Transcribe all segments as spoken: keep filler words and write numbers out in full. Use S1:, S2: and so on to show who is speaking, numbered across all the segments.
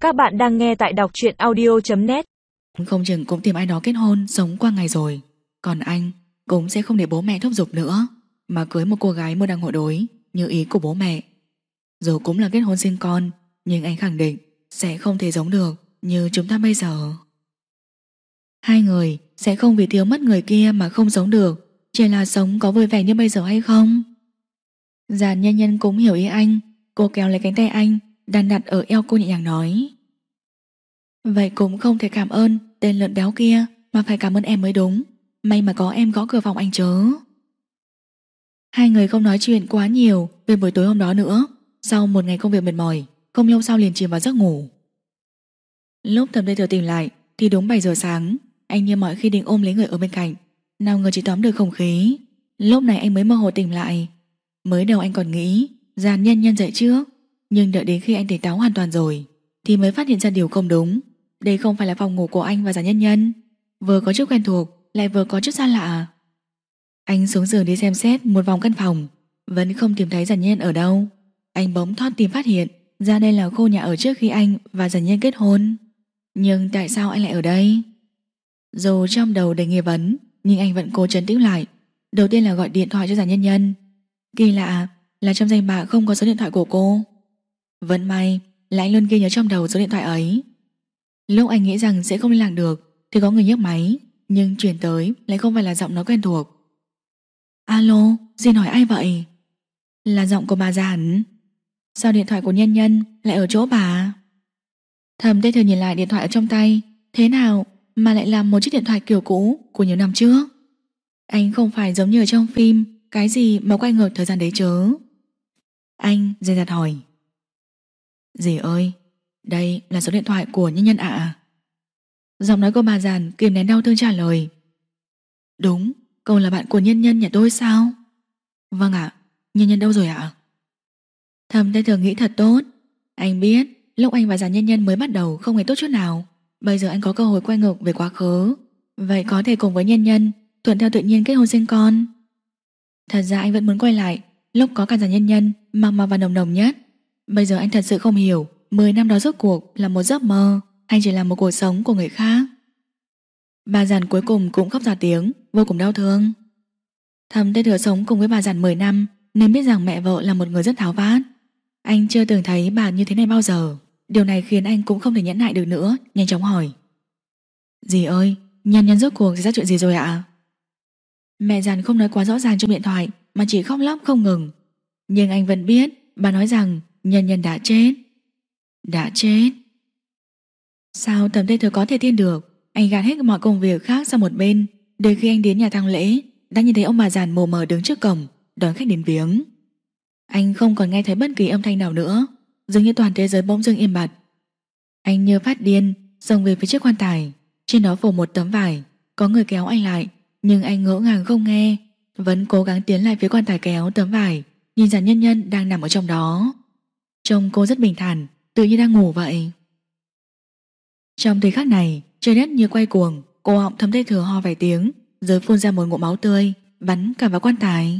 S1: Các bạn đang nghe tại đọc truyện audio chấm net.
S2: Không chừng cũng tìm ai đó kết hôn, sống qua ngày rồi. Còn anh cũng sẽ không để bố mẹ thúc giục nữa, mà cưới một cô gái môn đăng hộ đối như ý của bố mẹ. Dù cũng là kết hôn sinh con, nhưng anh khẳng định sẽ không thể giống được như chúng ta bây giờ. Hai người sẽ không vì thiếu mất người kia mà không sống được, chỉ là sống có vui vẻ như bây giờ hay không. Giàn Nhân Nhân cũng hiểu ý anh. Cô kéo lấy cánh tay anh, đan đặt ở eo cô nhẹ nhàng nói: vậy cũng không thể cảm ơn tên lợn béo kia, mà phải cảm ơn em mới đúng. May mà có em gõ cửa phòng anh chớ. Hai người không nói chuyện quá nhiều về buổi tối hôm đó nữa. Sau một ngày công việc mệt mỏi, không lâu sau liền chìm vào giấc ngủ. Lúc Thẩm Tây Thừa tỉnh lại thì đúng bảy giờ sáng. Anh như mọi khi định ôm lấy người ở bên cạnh, nào ngờ chỉ tóm được không khí. Lúc này anh mới mơ hồ tỉnh lại. Mới đầu anh còn nghĩ Giàn Nhân Nhân dậy trước, nhưng đợi đến khi anh tỉnh táo hoàn toàn rồi thì mới phát hiện ra điều không đúng. Đây không phải là phòng ngủ của anh và Giàn Nhân Nhân. Vừa có chút quen thuộc, lại vừa có chút xa lạ. Anh xuống giường đi xem xét một vòng căn phòng, vẫn không tìm thấy Giàn Nhân ở đâu. Anh bỗng thót tim phát hiện ra đây là khu nhà ở trước khi anh và Giàn Nhân kết hôn. Nhưng tại sao anh lại ở đây? Dù trong đầu đầy nghi vấn, nhưng anh vẫn cố trấn tĩnh lại. Đầu tiên là gọi điện thoại cho Giàn Nhân Nhân. Kỳ lạ là trong danh bạ không có số điện thoại của cô. Vẫn may là anh luôn ghi nhớ trong đầu số điện thoại ấy. Lúc anh nghĩ rằng sẽ không liên lạc được thì có người nhấc máy, nhưng chuyển tới lại không phải là giọng nói quen thuộc. Alo, xin hỏi ai vậy? Là giọng của bà già hẳn. Sao điện thoại của Nhân Nhân lại ở chỗ bà? Thẩm Tây Thừa nhìn lại điện thoại ở trong tay. Thế nào mà lại là một chiếc điện thoại kiểu cũ của nhiều năm trước? Anh không phải giống như ở trong phim, cái gì mà quay ngược thời gian đấy chớ. Anh dè dặt hỏi: dì ơi, đây là số điện thoại của Nhân Nhân ạ. À? Giọng nói của bà giàn kìm nén đau thương trả lời: đúng, cậu là bạn của Nhân Nhân nhà tôi sao? Vâng ạ. Nhân Nhân đâu rồi ạ? Thẩm Tây Thừa nghĩ thật tốt. Anh biết lúc anh và Giàn Nhân Nhân mới bắt đầu không hề tốt chút nào. Bây giờ anh có cơ hội quay ngược về quá khứ, vậy có thể cùng với Nhân Nhân thuận theo tự nhiên kết hôn sinh con. Thật ra anh vẫn muốn quay lại lúc có cả Giàn Nhân Nhân mặn mà và nồng nồng nhất. Bây giờ anh thật sự không hiểu mười năm đó rốt cuộc là một giấc mơ hay chỉ là một cuộc sống của người khác. Bà Giàn cuối cùng cũng khóc ra tiếng, vô cùng đau thương. Thẩm Tây Thừa sống cùng với bà Giàn mười năm nên biết rằng mẹ vợ là một người rất tháo vát. Anh chưa từng thấy bà như thế này bao giờ. Điều này khiến anh cũng không thể nhẫn nại được nữa, nhanh chóng hỏi: dì ơi, Nhân Nhân rốt cuộc xảy ra chuyện gì rồi ạ? Mẹ Giàn không nói quá rõ ràng trong điện thoại, mà chỉ khóc lóc không ngừng. Nhưng anh vẫn biết bà nói rằng Nhân Nhân đã chết. Đã chết? Sao Thẩm Tây Thừa có thể tin được? Anh gạt hết mọi công việc khác sang một bên, để khi anh đến nhà tang lễ đã nhìn thấy ông bà Giàn mồ mờ đứng trước cổng đón khách đến viếng. Anh không còn nghe thấy bất kỳ âm thanh nào nữa, dường như toàn thế giới bỗng dưng im bặt. Anh như phát điên xông về phía trước quan tài. Trên đó phủ một tấm vải. Có người kéo anh lại, nhưng anh ngỡ ngàng không nghe, vẫn cố gắng tiến lại phía quan tài kéo tấm vải, nhìn Giàn Nhân Nhân đang nằm ở trong đó. Trông cô rất bình thản, tự như đang ngủ vậy. Trong thời khắc này, trời đất như quay cuồng. Cổ họng Thẩm Tây Thừa ho vài tiếng, rồi phun ra một ngụm máu tươi, bắn cả vào quan tài.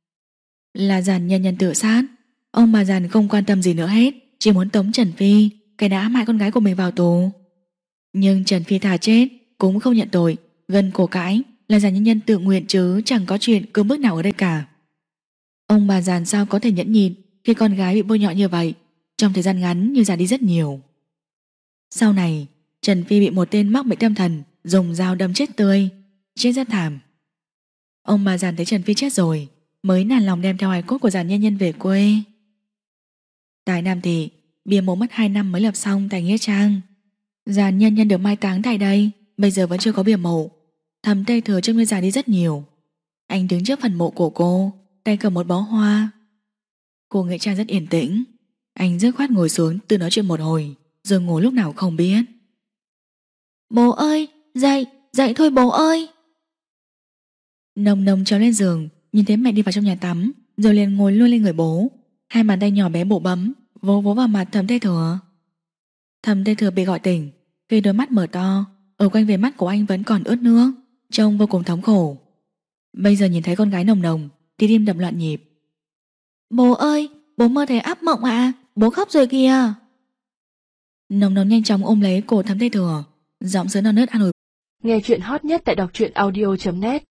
S2: Là Giàn Nhân Nhân tự sát. Ông bà Giàn không quan tâm gì nữa hết, chỉ muốn tống Trần Phi, cái đã hãm hại con gái của mình vào tù. Nhưng Trần Phi thà chết cũng không nhận tội, gần cổ cãi là Giàn Nhân Nhân tự nguyện chứ chẳng có chuyện cưỡng bức nào ở đây cả. Ông bà Giàn sao có thể nhẫn nhịn khi con gái bị bôi nhọ như vậy, trong thời gian ngắn như già đi rất nhiều. Sau này Trần Phi bị một tên mắc bệnh tâm thần dùng dao đâm chết tươi, chết rất thảm. Ông bà Giàn thấy Trần Phi chết rồi mới nản lòng đem theo hài cốt của Giàn Nhân Nhân về quê. Tại Nam Thị, bia mộ mất hai năm mới lập xong tại nghĩa trang. Giàn Nhân Nhân được mai táng tại đây, bây giờ vẫn chưa có bia mộ. Thẩm Tây Thừa trông như già đi rất nhiều. Anh đứng trước phần mộ của cô, tay cầm một bó hoa. Cô nghĩa trang rất yên tĩnh. Anh dứt khoát ngồi xuống tự nói chuyện một hồi, rồi ngủ lúc nào không biết. Bố ơi, dậy, dậy thôi bố ơi. Nồng Nồng trèo lên giường, nhìn thấy mẹ đi vào trong nhà tắm, rồi liền ngồi luôn lên người bố. Hai bàn tay nhỏ bé bộ bấm vỗ vỗ vào mặt Thẩm Tây Thừa. Thẩm Tây Thừa bị gọi tỉnh, khi đôi mắt mở to, ở quanh viền mắt của anh vẫn còn ướt nước, trông vô cùng thống khổ. Bây giờ nhìn thấy con gái Nồng Nồng thì tim đập loạn nhịp. Bố ơi, bố mơ thấy ác mộng ạ, à? Bố khóc rồi kìa. Nồng nồng nhanh chóng ôm lấy cổ Thẩm Tây Thừa, giọng sữa non nớt an ủi.
S3: Nghe chuyện hot nhất tại đọc truyện audio chấm net.